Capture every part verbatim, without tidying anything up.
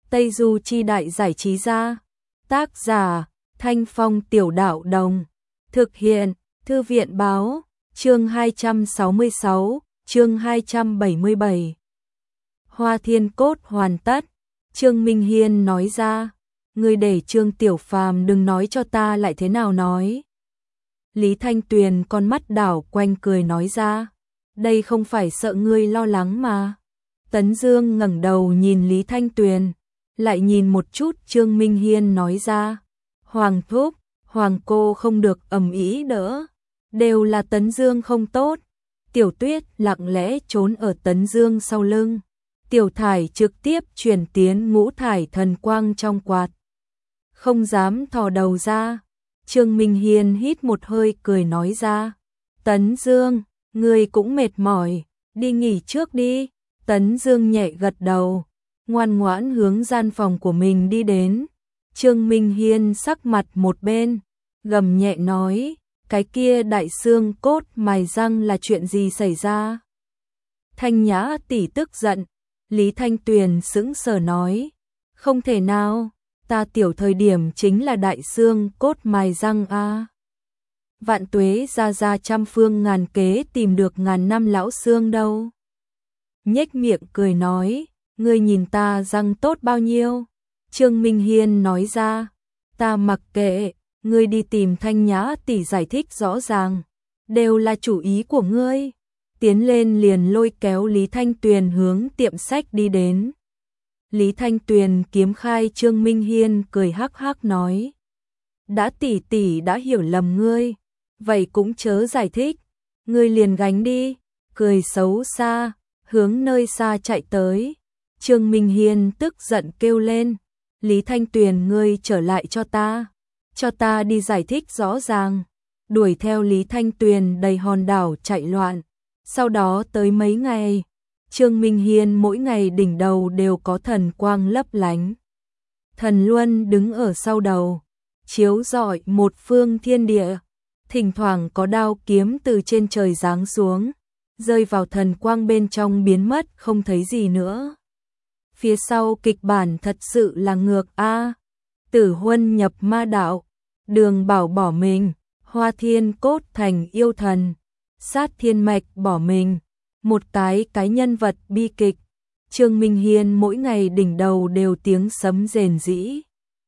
Tây Du Chi Đại Giải Trí Gia. Tác giả Thanh Phong Tiểu Đạo Đồng. Thực hiện Thư viện Báo. Chương hai trăm sáu mươi sáu, chương hai trăm bảy mươi bảy. Hoa Thiên Cốt hoàn tất. Trương Minh Hiên nói ra, ngươi để Trương Tiểu Phàm đừng nói cho ta lại thế nào nói. Lý Thanh Tuyền con mắt đảo quanh cười nói ra, đây không phải sợ ngươi lo lắng mà. Tấn Dương ngẩng đầu nhìn Lý Thanh Tuyền, lại nhìn một chút Trương Minh Hiên nói ra, Hoàng thúc, Hoàng cô không được ầm ĩ đỡ, đều là Tấn Dương không tốt. Tiểu Tuyết lặng lẽ trốn ở Tấn Dương sau lưng. Tiểu Thải trực tiếp chuyển tiến ngũ thải thần quang trong quạt, không dám thò đầu ra. Trương Minh Hiên hít một hơi cười nói ra, Tấn Dương, ngươi cũng mệt mỏi, đi nghỉ trước đi. Tấn Dương nhẹ gật đầu, ngoan ngoãn hướng gian phòng của mình đi đến. Trương Minh Hiên sắc mặt một bên, gầm nhẹ nói, cái kia đại xương cốt mài răng là chuyện gì xảy ra? Thanh Nhã tỷ tức giận. Lý Thanh Tuyền sững sờ nói, không thể nào, ta tiểu thời điểm chính là đại xương cốt mài răng a. Vạn tuế ra ra trăm phương ngàn kế tìm được ngàn năm lão xương đâu. Nhếch miệng cười nói, ngươi nhìn ta răng tốt bao nhiêu. Trương Minh Hiên nói ra, ta mặc kệ, ngươi đi tìm Thanh Nhã tỷ giải thích rõ ràng, đều là chủ ý của ngươi. Tiến lên liền lôi kéo Lý Thanh Tuyền hướng tiệm sách đi đến. Lý Thanh Tuyền kiếm khai Trương Minh Hiên cười hắc hắc nói, đã tỷ tỷ đã hiểu lầm ngươi, vậy cũng chớ giải thích, ngươi liền gánh đi, cười xấu xa, hướng nơi xa chạy tới. Trương Minh Hiên tức giận kêu lên, Lý Thanh Tuyền ngươi trở lại cho ta, cho ta đi giải thích rõ ràng. Đuổi theo Lý Thanh Tuyền đầy hòn đảo chạy loạn. Sau đó tới mấy ngày, Trương Minh Hiên mỗi ngày đỉnh đầu đều có thần quang lấp lánh. Thần luân đứng ở sau đầu, chiếu rọi một phương thiên địa, thỉnh thoảng có đao kiếm từ trên trời giáng xuống, rơi vào thần quang bên trong biến mất không thấy gì nữa. Phía sau kịch bản thật sự là ngược a. Tử Huân nhập ma đạo, Đường Bảo bỏ mình, Hoa Thiên Cốt thành yêu thần, Sát Thiên Mạch bỏ mình, một cái cái nhân vật bi kịch. Trương Minh Hiên mỗi ngày đỉnh đầu đều tiếng sấm rền rĩ,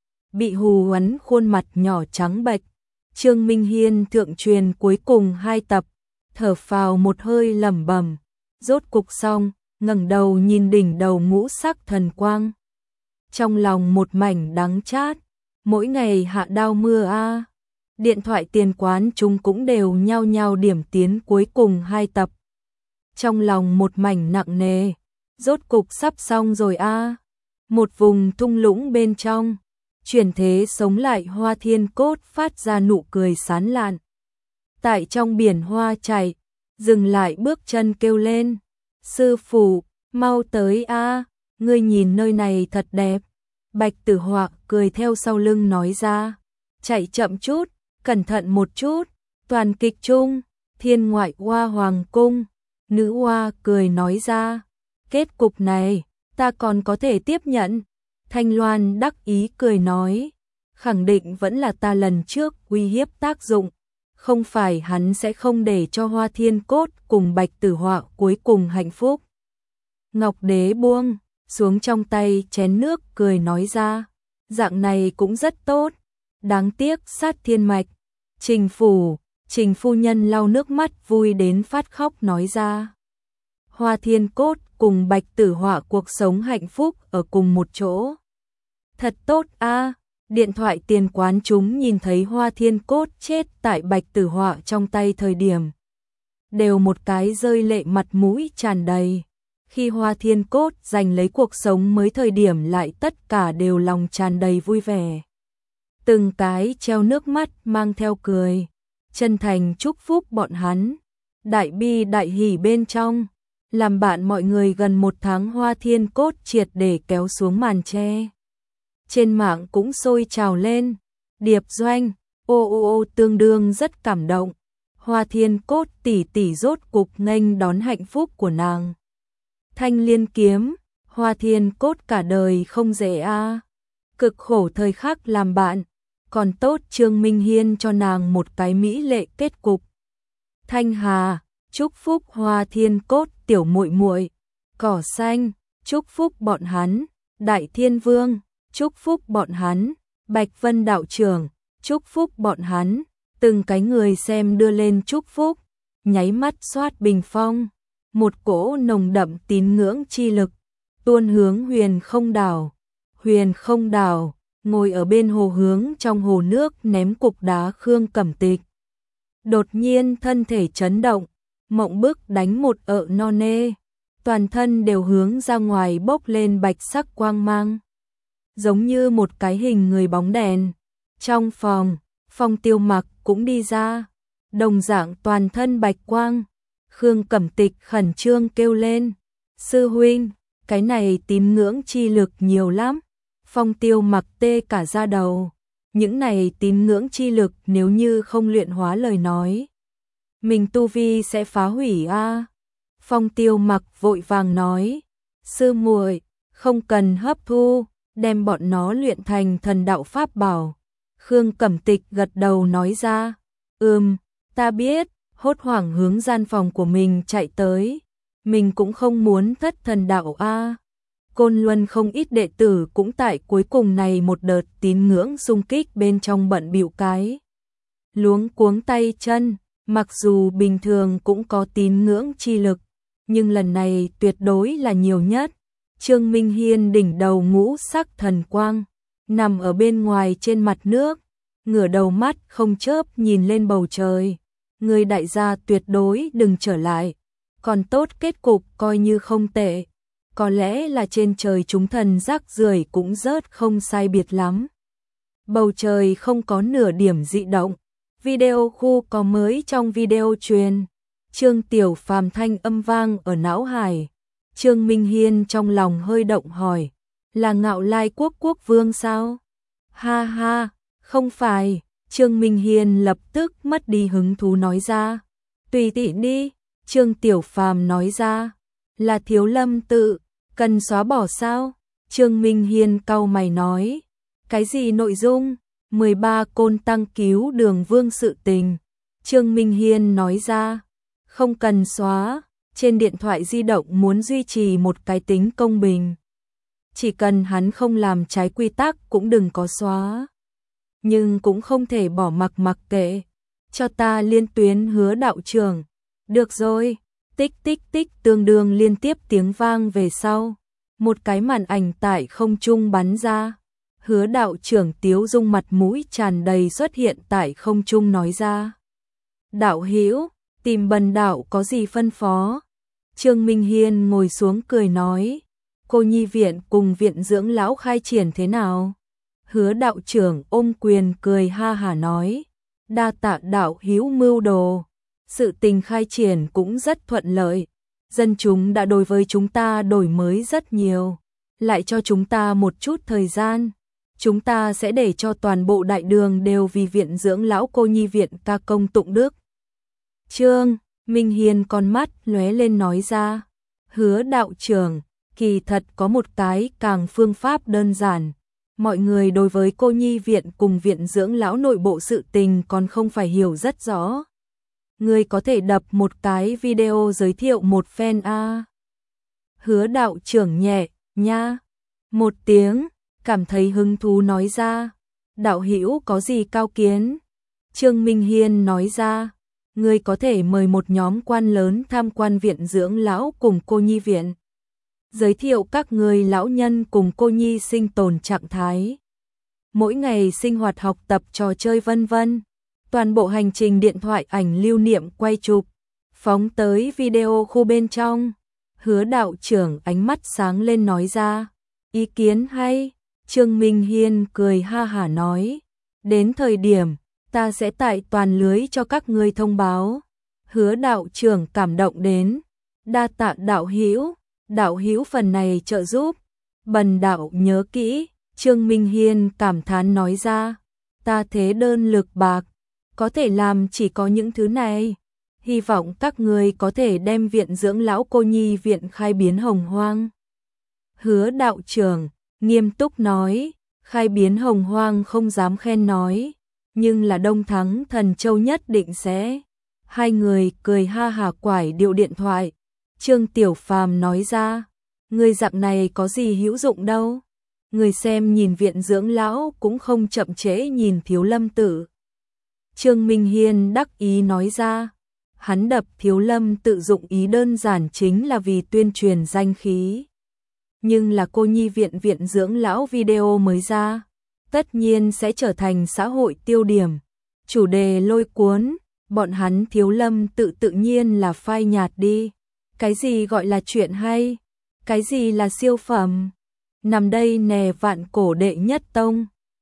bị hù uốn khuôn mặt nhỏ trắng bệch. Trương Minh Hiên thượng truyền cuối cùng hai tập, thở phào một hơi lẩm bẩm, rốt cục xong, ngẩng đầu nhìn đỉnh đầu ngũ sắc thần quang, trong lòng một mảnh đắng chát. Mỗi ngày hạ đao mưa a. Điện thoại tiền quán chúng cũng đều nhao nhao điểm tiến cuối cùng hai tập. Trong lòng một mảnh nặng nề, rốt cục sắp xong rồi a. Một vùng thung lũng bên trong, chuyển thế sống lại Hoa Thiên Cốt phát ra nụ cười sán lạn. Tại trong biển hoa chảy, dừng lại bước chân kêu lên, sư phụ, mau tới a, ngươi nhìn nơi này thật đẹp. Bạch Tử Họa cười theo sau lưng nói ra, chạy chậm chút, cẩn thận một chút. Toàn kịch chung, Thiên Ngoại Hoa Hoàng cung, nữ hoa cười nói ra, kết cục này, ta còn có thể tiếp nhận. Thanh Loan đắc ý cười nói, khẳng định vẫn là ta lần trước uy hiếp tác dụng, không phải hắn sẽ không để cho Hoa Thiên Cốt cùng Bạch Tử Họa cuối cùng hạnh phúc. Ngọc Đế buông xuống trong tay chén nước cười nói ra, dạng này cũng rất tốt, đáng tiếc Sát Thiên Mạch. Trình phủ, Trình phu nhân lau nước mắt vui đến phát khóc nói ra, Hoa Thiên Cốt cùng Bạch Tử Họa cuộc sống hạnh phúc ở cùng một chỗ. Thật tốt a. Điện thoại tiền quán chúng nhìn thấy Hoa Thiên Cốt chết tại Bạch Tử Họa trong tay thời điểm, đều một cái rơi lệ mặt mũi tràn đầy. Khi Hoa Thiên Cốt giành lấy cuộc sống mới thời điểm lại tất cả đều lòng tràn đầy vui vẻ. Từng cái treo nước mắt mang theo cười, chân thành chúc phúc bọn hắn. Đại bi đại hỉ bên trong, làm bạn mọi người gần một tháng Hoa Thiên Cốt triệt để kéo xuống màn che. Trên mạng cũng sôi trào lên, điệp doanh, ô ô ô tương đương rất cảm động. Hoa Thiên Cốt tỷ tỷ rốt cục nghênh đón hạnh phúc của nàng. Thanh Liên kiếm, Hoa Thiên Cốt cả đời không dễ a, cực khổ thời khắc làm bạn, còn tốt Trương Minh Hiên cho nàng một cái mỹ lệ kết cục. Thanh Hà, chúc phúc Hoa Thiên Cốt tiểu muội muội. Cỏ Xanh, chúc phúc bọn hắn. Đại Thiên Vương, chúc phúc bọn hắn. Bạch Vân đạo trưởng, chúc phúc bọn hắn. Từng cái người xem đưa lên chúc phúc, nháy mắt xoát bình phong, một cỗ nồng đậm tín ngưỡng chi lực tuôn hướng Huyền Không Đảo. Huyền Không Đảo ngồi ở bên hồ hướng trong hồ nước ném cục đá Khương Cẩm Tịch. Đột nhiên thân thể chấn động, mộng bức đánh một ợ no nê, toàn thân đều hướng ra ngoài bốc lên bạch sắc quang mang, giống như một cái hình người bóng đèn. Trong phòng, Phong Tiêu Mặc cũng đi ra, đồng dạng toàn thân bạch quang. Khương Cẩm Tịch khẩn trương kêu lên, sư huynh, cái này tín ngưỡng chi lực nhiều lắm. Phong Tiêu Mặc tê cả da đầu, những này tín ngưỡng chi lực nếu như không luyện hóa lời nói, mình tu vi sẽ phá hủy a. Phong Tiêu Mặc vội vàng nói, sư muội, không cần hấp thu, đem bọn nó luyện thành thần đạo pháp bảo. Khương Cẩm Tịch gật đầu nói ra, ừm, ta biết, hốt hoảng hướng gian phòng của mình chạy tới, mình cũng không muốn thất thần đạo a. Côn Luân không ít đệ tử cũng tại cuối cùng này một đợt tín ngưỡng xung kích bên trong bận bịu cái luống cuống tay chân, mặc dù bình thường cũng có tín ngưỡng chi lực, nhưng lần này tuyệt đối là nhiều nhất. Trương Minh Hiên đỉnh đầu ngũ sắc thần quang, nằm ở bên ngoài trên mặt nước, ngửa đầu mắt không chớp nhìn lên bầu trời. Người đại gia tuyệt đối đừng trở lại, còn tốt kết cục coi như không tệ. Có lẽ là trên trời chúng thần rác rưởi cũng rớt không sai biệt lắm. Bầu trời không có nửa điểm dị động. Video khu có mới trong video truyền. Trương Tiểu Phàm thanh âm vang ở não hải. Trương Minh Hiên trong lòng hơi động hỏi, là Ngạo Lai Quốc quốc vương sao? Ha ha, không phải. Trương Minh Hiên lập tức mất đi hứng thú nói ra. Tùy tiện đi. Trương Tiểu Phàm nói ra, là Thiếu Lâm tự, cần xóa bỏ sao? Trương Minh Hiên cau mày nói, cái gì nội dung? mười ba côn tăng cứu Đường Vương sự tình. Trương Minh Hiên nói ra, không cần xóa, trên điện thoại di động muốn duy trì một cái tính công bình. Chỉ cần hắn không làm trái quy tắc cũng đừng có xóa. Nhưng cũng không thể bỏ mặc mặc kệ. Cho ta liên tuyến Hứa đạo trưởng. Được rồi, tích tích tích tương đương liên tiếp tiếng vang về sau. Một cái màn ảnh tại không trung bắn ra. Hứa đạo trưởng tiếu dung mặt mũi tràn đầy xuất hiện tại không trung nói ra. Đạo hữu, tìm Bần đạo có gì phân phó? Trương Minh Hiên ngồi xuống cười nói, cô nhi viện cùng viện dưỡng lão khai triển thế nào? Hứa đạo trưởng ôm quyền cười ha hả nói, đa tạ đạo hữu mưu đồ, sự tình khai triển cũng rất thuận lợi, dân chúng đã đối với chúng ta đổi mới rất nhiều, lại cho chúng ta một chút thời gian, chúng ta sẽ để cho toàn bộ đại đường đều vì viện dưỡng lão cô nhi viện ca công tụng đức. Trương Minh Hiên con mắt lóe lên nói ra, Hứa đạo trưởng, kỳ thật có một cái càng phương pháp đơn giản. Mọi người đối với cô nhi viện cùng viện dưỡng lão nội bộ sự tình còn không phải hiểu rất rõ. Người có thể đập một cái video giới thiệu một phen a. Hứa đạo trưởng nhẹ, nha. Một tiếng, cảm thấy hứng thú nói ra. Đạo hữu có gì cao kiến? Trương Minh Hiên nói ra. Người có thể mời một nhóm quan lớn tham quan viện dưỡng lão cùng cô nhi viện. Giới thiệu các người lão nhân cùng cô nhi sinh tồn trạng thái. Mỗi ngày sinh hoạt học tập trò chơi vân vân. Toàn bộ hành trình điện thoại ảnh lưu niệm quay chụp, phóng tới video khu bên trong. Hứa đạo trưởng ánh mắt sáng lên nói ra, ý kiến hay. Trương Minh Hiên cười ha hả nói, đến thời điểm ta sẽ tại toàn lưới cho các ngươi thông báo. Hứa đạo trưởng cảm động đến, đa tạ đạo hữu, đạo hữu phần này trợ giúp, bần đạo nhớ kỹ. Trương Minh Hiên cảm thán nói ra, ta thế đơn lực bạc, có thể làm chỉ có những thứ này. Hy vọng các người có thể đem viện dưỡng lão cô nhi viện khai biến hồng hoang. Hứa đạo trưởng nghiêm túc nói, khai biến hồng hoang không dám khen nói, nhưng là Đông Thắng Thần Châu nhất định sẽ. Hai người cười ha hả quải điệu điện thoại. Trương Tiểu Phàm nói ra, người dạng này có gì hữu dụng đâu. Người xem nhìn viện dưỡng lão cũng không chậm trễ nhìn Thiếu Lâm Tự. Trương Minh Hiên đắc ý nói ra, hắn đập Thiếu Lâm Tự dụng ý đơn giản chính là vì tuyên truyền danh khí. Nhưng là cô nhi viện viện dưỡng lão video mới ra, tất nhiên sẽ trở thành xã hội tiêu điểm. Chủ đề lôi cuốn, bọn hắn Thiếu Lâm Tự tự nhiên là phai nhạt đi. Cái gì gọi là chuyện hay? Cái gì là siêu phẩm? Nằm đây nè vạn cổ đệ nhất tông.